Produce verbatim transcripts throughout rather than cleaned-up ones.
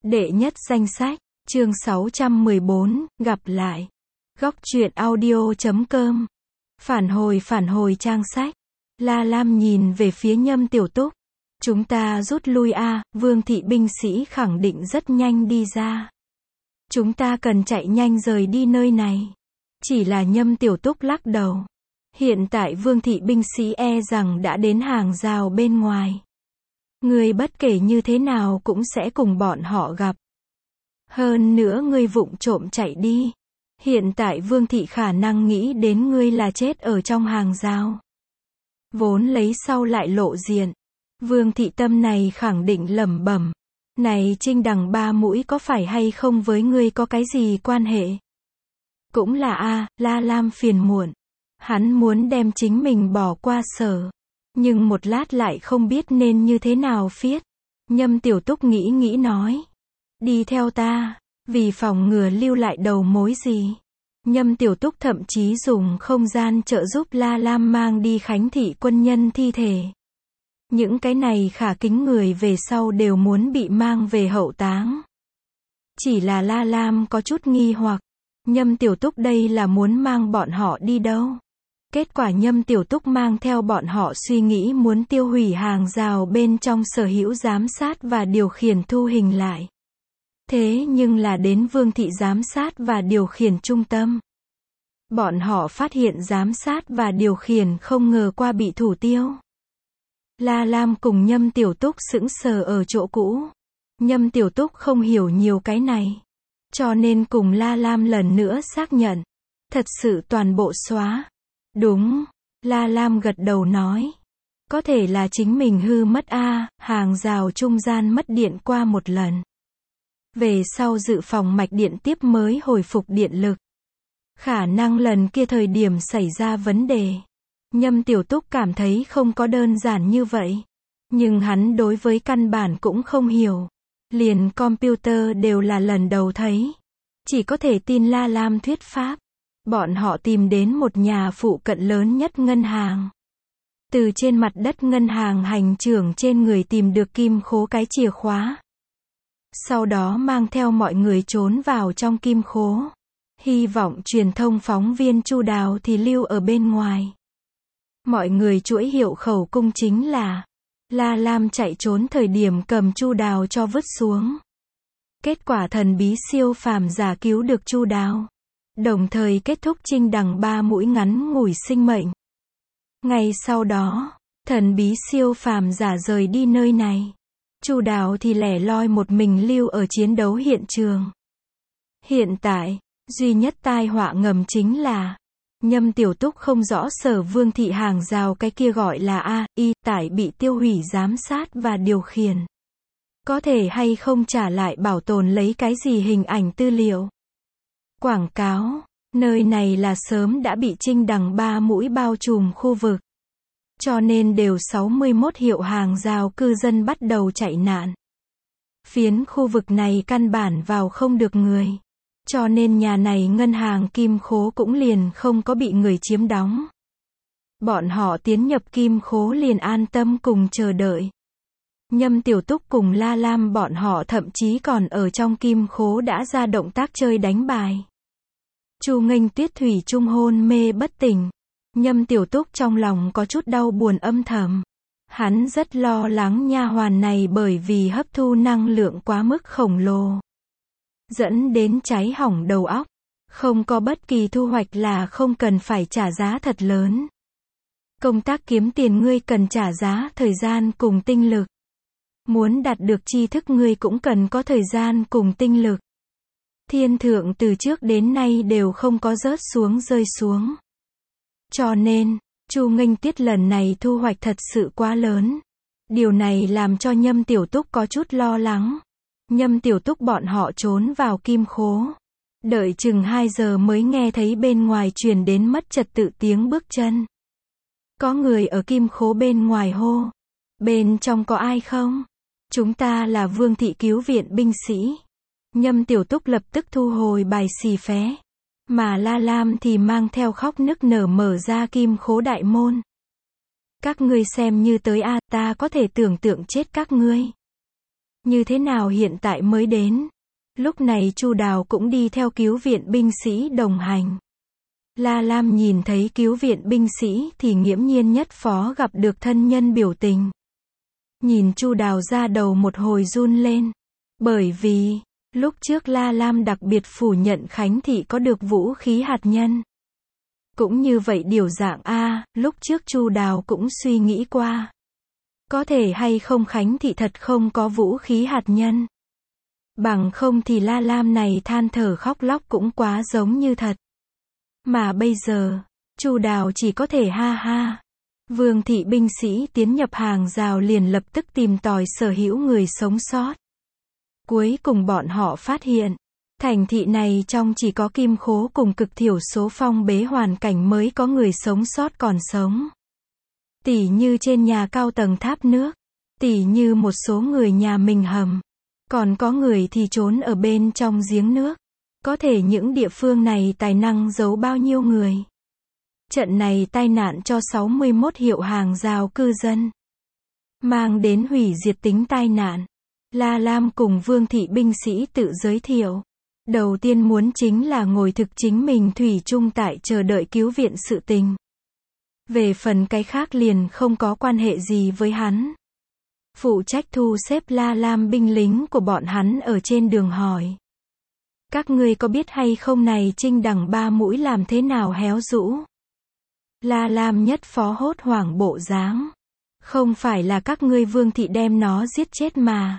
Đệ nhất danh sách, chương sáu trăm mười bốn, gặp lại. Góc truyện audio chấm com. Phản hồi phản hồi trang sách. La Lam nhìn về phía Nhâm Tiểu Túc. Chúng ta rút lui a, Vương thị binh sĩ khẳng định rất nhanh đi ra. Chúng ta cần chạy nhanh rời đi nơi này. Chỉ là Nhâm Tiểu Túc lắc đầu. Hiện tại Vương thị binh sĩ e rằng đã đến hàng rào bên ngoài. Ngươi bất kể như thế nào cũng sẽ cùng bọn họ gặp. Hơn nữa ngươi vụng trộm chạy đi. Hiện tại Vương thị khả năng nghĩ đến ngươi là chết ở trong hàng rào. Vốn lấy sau lại lộ diện. Vương thị tâm này khẳng định lẩm bẩm. Này Trinh Đằng ba mũi có phải hay không với ngươi có cái gì quan hệ? Cũng là a, La Lam phiền muộn. Hắn muốn đem chính mình bỏ qua sở. Nhưng một lát lại không biết nên như thế nào viết. Nhâm Tiểu Túc nghĩ nghĩ nói. Đi theo ta, vì phòng ngừa lưu lại đầu mối gì. Nhâm Tiểu Túc thậm chí dùng không gian trợ giúp La Lam mang đi Khánh thị quân nhân thi thể. Những cái này khả kính người về sau đều muốn bị mang về hậu táng. Chỉ là La Lam có chút nghi hoặc. Nhâm Tiểu Túc đây là muốn mang bọn họ đi đâu? Kết quả Nhâm Tiểu Túc mang theo bọn họ suy nghĩ muốn tiêu hủy hàng rào bên trong sở hữu giám sát và điều khiển thu hình lại. Thế nhưng là đến Vương thị giám sát và điều khiển trung tâm. Bọn họ phát hiện giám sát và điều khiển không ngờ qua bị thủ tiêu. La Lam cùng Nhâm Tiểu Túc sững sờ ở chỗ cũ. Nhâm Tiểu Túc không hiểu nhiều cái này. Cho nên cùng La Lam lần nữa xác nhận. Thật sự toàn bộ xóa. Đúng, La Lam gật đầu nói. Có thể là chính mình hư mất a, hàng rào trung gian mất điện qua một lần. Về sau dự phòng mạch điện tiếp mới hồi phục điện lực. Khả năng lần kia thời điểm xảy ra vấn đề. Nhâm Tiểu Túc cảm thấy không có đơn giản như vậy. Nhưng hắn đối với căn bản cũng không hiểu. Liền computer đều là lần đầu thấy. Chỉ có thể tin La Lam thuyết pháp. Bọn họ tìm đến một nhà phụ cận lớn nhất ngân hàng. Từ trên mặt đất ngân hàng hành trưởng trên người tìm được kim khố cái chìa khóa. Sau đó mang theo mọi người trốn vào trong kim khố. Hy vọng truyền thông phóng viên Chu Đào thì lưu ở bên ngoài. Mọi người chuỗi hiệu khẩu cung chính là La Lam chạy trốn thời điểm cầm Chu Đào cho vứt xuống. Kết quả thần bí siêu phàm giả cứu được Chu Đào. Đồng thời kết thúc Trinh Đằng ba mũi ngắn ngủi sinh mệnh. Ngay sau đó, thần bí siêu phàm giả rời đi nơi này. Chu Đào thì lẻ loi một mình lưu ở chiến đấu hiện trường. Hiện tại, duy nhất tai họa ngầm chính là Nhâm Tiểu Túc không rõ sở Vương thị hàng rào cái kia gọi là A, I, tải bị tiêu hủy giám sát và điều khiển. Có thể hay không trả lại bảo tồn lấy cái gì hình ảnh tư liệu. Quảng cáo, nơi này là sớm đã bị Trinh Đằng ba mũi bao trùm khu vực. Cho nên đều sáu mươi mốt hiệu hàng rào cư dân bắt đầu chạy nạn. Phiến khu vực này căn bản vào không được người. Cho nên nhà này ngân hàng kim khố cũng liền không có bị người chiếm đóng. Bọn họ tiến nhập kim khố liền an tâm cùng chờ đợi. Nhâm Tiểu Túc cùng La Lam bọn họ thậm chí còn ở trong kim khố đã ra động tác chơi đánh bài. Chu Nghênh Tuyết thủy chung hôn mê bất tỉnh. Nhâm Tiểu Túc trong lòng có chút đau buồn âm thầm. Hắn rất lo lắng nha hoàn này bởi vì hấp thu năng lượng quá mức khổng lồ. Dẫn đến cháy hỏng đầu óc. Không có bất kỳ thu hoạch là không cần phải trả giá thật lớn. Công tác kiếm tiền ngươi cần trả giá thời gian cùng tinh lực. Muốn đạt được tri thức ngươi cũng cần có thời gian cùng tinh lực. Thiên thượng từ trước đến nay đều không có rớt xuống rơi xuống. Cho nên, Chu Nghênh Tiết lần này thu hoạch thật sự quá lớn. Điều này làm cho Nhâm Tiểu Túc có chút lo lắng. Nhâm Tiểu Túc bọn họ trốn vào kim khố. Đợi chừng hai giờ mới nghe thấy bên ngoài truyền đến mất trật tự tiếng bước chân. Có người ở kim khố bên ngoài hô. Bên trong có ai không? Chúng ta là Vương thị cứu viện binh sĩ. Nhâm Tiểu Túc lập tức thu hồi bài xì phé. Mà La Lam thì mang theo khóc nức nở mở ra kim khố đại môn. Các ngươi xem như tới a, ta có thể tưởng tượng chết các ngươi. Như thế nào hiện tại mới đến? Lúc này Chu Đào cũng đi theo cứu viện binh sĩ đồng hành. La Lam nhìn thấy cứu viện binh sĩ thì nghiễm nhiên nhất phó gặp được thân nhân biểu tình. Nhìn Chu Đào ra đầu một hồi run lên. Bởi vì, lúc trước La Lam đặc biệt phủ nhận Khánh Thị có được vũ khí hạt nhân. Cũng như vậy điều dạng A, lúc trước Chu Đào cũng suy nghĩ qua. Có thể hay không Khánh Thị thật không có vũ khí hạt nhân. Bằng không thì La Lam này than thở khóc lóc cũng quá giống như thật. Mà bây giờ, Chu Đào chỉ có thể ha ha. Vương thị binh sĩ tiến nhập hàng rào liền lập tức tìm tòi sở hữu người sống sót. Cuối cùng bọn họ phát hiện, thành thị này trong chỉ có Kim Khố cùng cực thiểu số phong bế hoàn cảnh mới có người sống sót còn sống. Tỉ như trên nhà cao tầng tháp nước, tỉ như một số người nhà mình hầm, còn có người thì trốn ở bên trong giếng nước. Có thể những địa phương này tài năng giấu bao nhiêu người. Trận này tai nạn cho sáu mươi mốt hiệu hàng rào cư dân. Mang đến hủy diệt tính tai nạn. La Lam cùng Vương thị binh sĩ tự giới thiệu. Đầu tiên muốn chính là ngồi thực chính mình thủy chung tại chờ đợi cứu viện sự tình. Về phần cái khác liền không có quan hệ gì với hắn. Phụ trách thu xếp La Lam binh lính của bọn hắn ở trên đường hỏi. Các ngươi có biết hay không này trinh đằng ba mũi làm thế nào héo rũ? La Lam nhất phó hốt hoảng bộ dáng. Không phải là các ngươi Vương thị đem nó giết chết mà.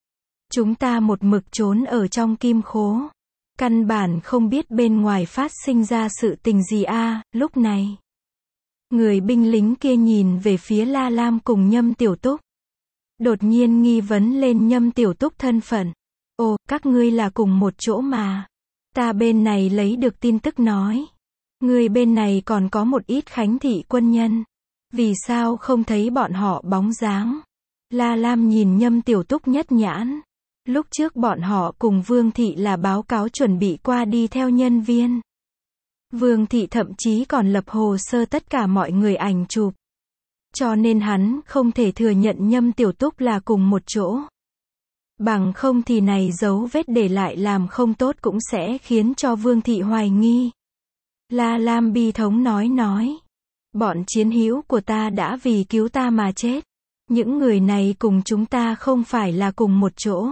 Chúng ta một mực trốn ở trong Kim Khố. Căn bản không biết bên ngoài phát sinh ra sự tình gì a. Lúc này, người binh lính kia nhìn về phía La Lam cùng Nhâm Tiểu Túc. Đột nhiên nghi vấn lên Nhâm Tiểu Túc thân phận. Ồ, các ngươi là cùng một chỗ mà. Ta bên này lấy được tin tức nói. Người bên này còn có một ít Khánh Thị quân nhân. Vì sao không thấy bọn họ bóng dáng? La Lam nhìn Nhâm Tiểu Túc nhất nhãn. Lúc trước bọn họ cùng Vương Thị là báo cáo chuẩn bị qua đi theo nhân viên. Vương Thị thậm chí còn lập hồ sơ tất cả mọi người ảnh chụp. Cho nên hắn không thể thừa nhận Nhâm Tiểu Túc là cùng một chỗ. Bằng không thì này dấu vết để lại làm không tốt cũng sẽ khiến cho Vương thị hoài nghi. La Lam bi thống nói nói. Bọn chiến hữu của ta đã vì cứu ta mà chết. Những người này cùng chúng ta không phải là cùng một chỗ.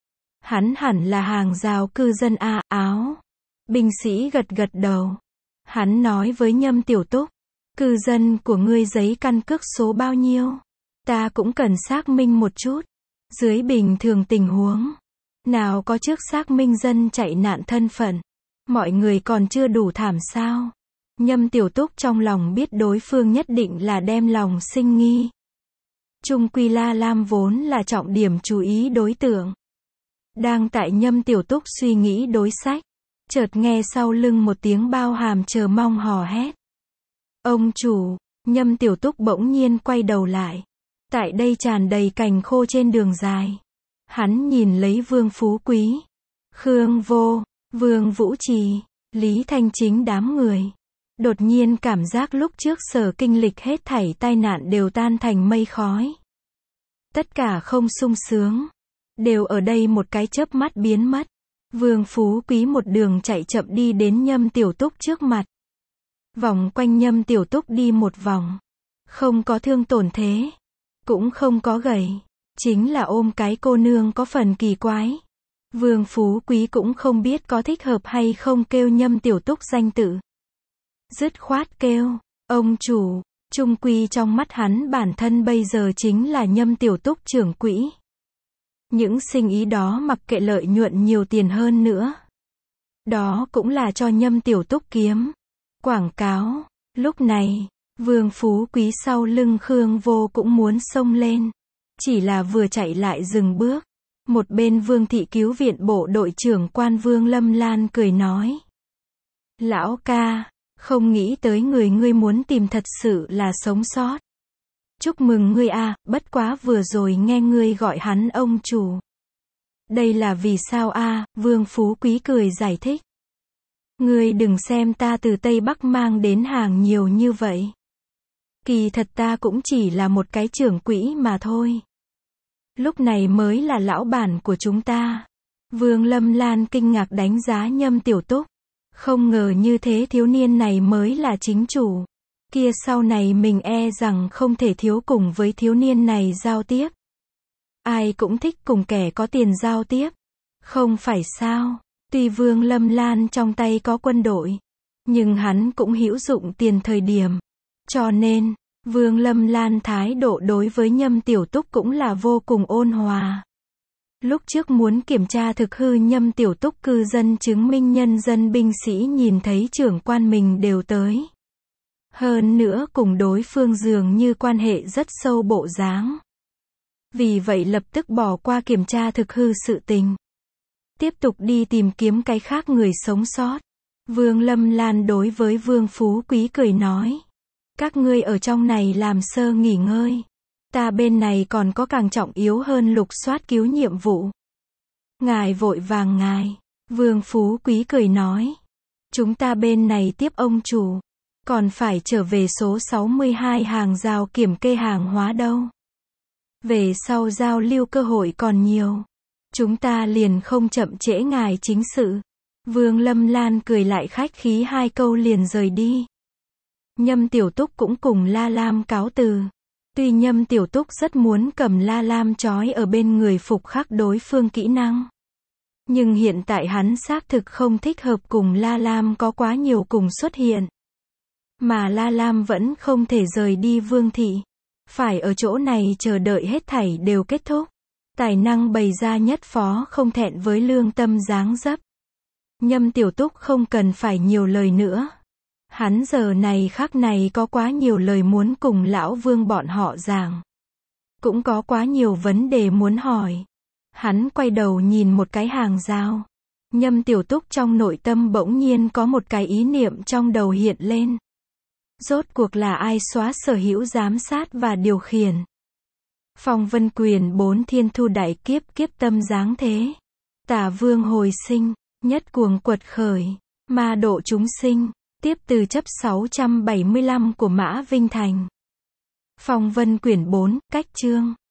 Hắn hẳn là hàng rào cư dân A áo. Binh sĩ gật gật đầu. Hắn nói với Nhâm Tiểu Túc. Cư dân của ngươi giấy căn cước số bao nhiêu? Ta cũng cần xác minh một chút. Dưới bình thường tình huống, nào có trước xác minh dân chạy nạn thân phận, mọi người còn chưa đủ thảm sao? Nhâm Tiểu Túc trong lòng biết đối phương nhất định là đem lòng sinh nghi. Trung quy La Lam vốn là trọng điểm chú ý đối tượng. Đang tại Nhâm Tiểu Túc suy nghĩ đối sách, chợt nghe sau lưng một tiếng bao hàm chờ mong hò hét. Ông chủ, Nhâm Tiểu Túc bỗng nhiên quay đầu lại. Tại đây tràn đầy cành khô trên đường dài. Hắn nhìn lấy Vương Phú Quý, Khương Vô, Vương Vũ Trì, Lý Thanh Chính đám người. Đột nhiên cảm giác lúc trước sở kinh lịch hết thảy tai nạn đều tan thành mây khói. Tất cả không sung sướng, đều ở đây một cái chớp mắt biến mất. Vương Phú Quý một đường chạy chậm đi đến Nhâm Tiểu Túc trước mặt. Vòng quanh Nhâm Tiểu Túc đi một vòng. Không có thương tổn thế. Cũng không có gầy. Chính là ôm cái cô nương có phần kỳ quái. Vương Phú Quý cũng không biết có thích hợp hay không kêu Nhâm Tiểu Túc danh tự. Dứt khoát kêu, ông chủ, trung quy trong mắt hắn bản thân bây giờ chính là Nhâm Tiểu Túc trưởng quỹ. Những sinh ý đó mặc kệ lợi nhuận nhiều tiền hơn nữa. Đó cũng là cho Nhâm Tiểu Túc kiếm. Quảng cáo, lúc này, Vương Phú Quý sau lưng Khương Vô cũng muốn xông lên. Chỉ là vừa chạy lại dừng bước. Một bên Vương thị cứu viện bộ đội trưởng quan Vương Lâm Lan cười nói. Lão ca, không nghĩ tới người ngươi muốn tìm thật sự là sống sót. Chúc mừng ngươi a, bất quá vừa rồi nghe ngươi gọi hắn ông chủ. Đây là vì sao a? Vương Phú Quý cười giải thích. Ngươi đừng xem ta từ Tây Bắc mang đến hàng nhiều như vậy. Kỳ thật ta cũng chỉ là một cái trưởng quỹ mà thôi. Lúc này mới là lão bản của chúng ta. Vương Lâm Lan kinh ngạc đánh giá Nhâm Tiểu Túc. Không ngờ như thế thiếu niên này mới là chính chủ. Kia sau này mình e rằng không thể thiếu cùng với thiếu niên này giao tiếp. Ai cũng thích cùng kẻ có tiền giao tiếp. Không phải sao? Tuy Vương Lâm Lan trong tay có quân đội, nhưng hắn cũng hữu dụng tiền thời điểm. Cho nên, Vương Lâm Lan thái độ đối với Nhâm Tiểu Túc cũng là vô cùng ôn hòa. Lúc trước muốn kiểm tra thực hư Nhâm Tiểu Túc, cư dân chứng minh nhân dân binh sĩ nhìn thấy trưởng quan mình đều tới. Hơn nữa cùng đối phương dường như quan hệ rất sâu bộ dáng. Vì vậy lập tức bỏ qua kiểm tra thực hư sự tình. Tiếp tục đi tìm kiếm cái khác người sống sót. Vương Lâm Lan đối với Vương Phú Quý cười nói. Các ngươi ở trong này làm sơ nghỉ ngơi. Ta bên này còn có càng trọng yếu hơn lục soát cứu nhiệm vụ. Ngài vội vàng ngài. Vương Phú Quý cười nói. Chúng ta bên này tiếp ông chủ. Còn phải trở về số sáu mươi hai hàng rào kiểm kê hàng hóa đâu. Về sau giao lưu cơ hội còn nhiều. Chúng ta liền không chậm trễ ngài chính sự. Vương Lâm Lan cười lại khách khí hai câu liền rời đi. Nhâm Tiểu Túc cũng cùng La Lam cáo từ. Tuy Nhâm Tiểu Túc rất muốn cầm La Lam trói ở bên người phục khắc đối phương kỹ năng. Nhưng hiện tại hắn xác thực không thích hợp cùng La Lam có quá nhiều cùng xuất hiện. Mà La Lam vẫn không thể rời đi Vương thị. Phải ở chỗ này chờ đợi hết thảy đều kết thúc. Tài năng bày ra nhất phó không thẹn với lương tâm dáng dấp. Nhâm Tiểu Túc không cần phải nhiều lời nữa. Hắn giờ này khắc này có quá nhiều lời muốn cùng lão Vương bọn họ giảng. Cũng có quá nhiều vấn đề muốn hỏi. Hắn quay đầu nhìn một cái hàng rào. Nhâm Tiểu Túc trong nội tâm bỗng nhiên có một cái ý niệm trong đầu hiện lên. Rốt cuộc là ai xóa sở hữu giám sát và điều khiển? Phong Vân Quyền bốn thiên thu đại kiếp, kiếp tâm giáng thế. Tả Vương hồi sinh, nhất cuồng quật khởi, ma độ chúng sinh. Tiếp từ chấp sáu trăm bảy mươi lăm của Mã Vinh Thành. Phong Vân Quyển bốn, cách chương.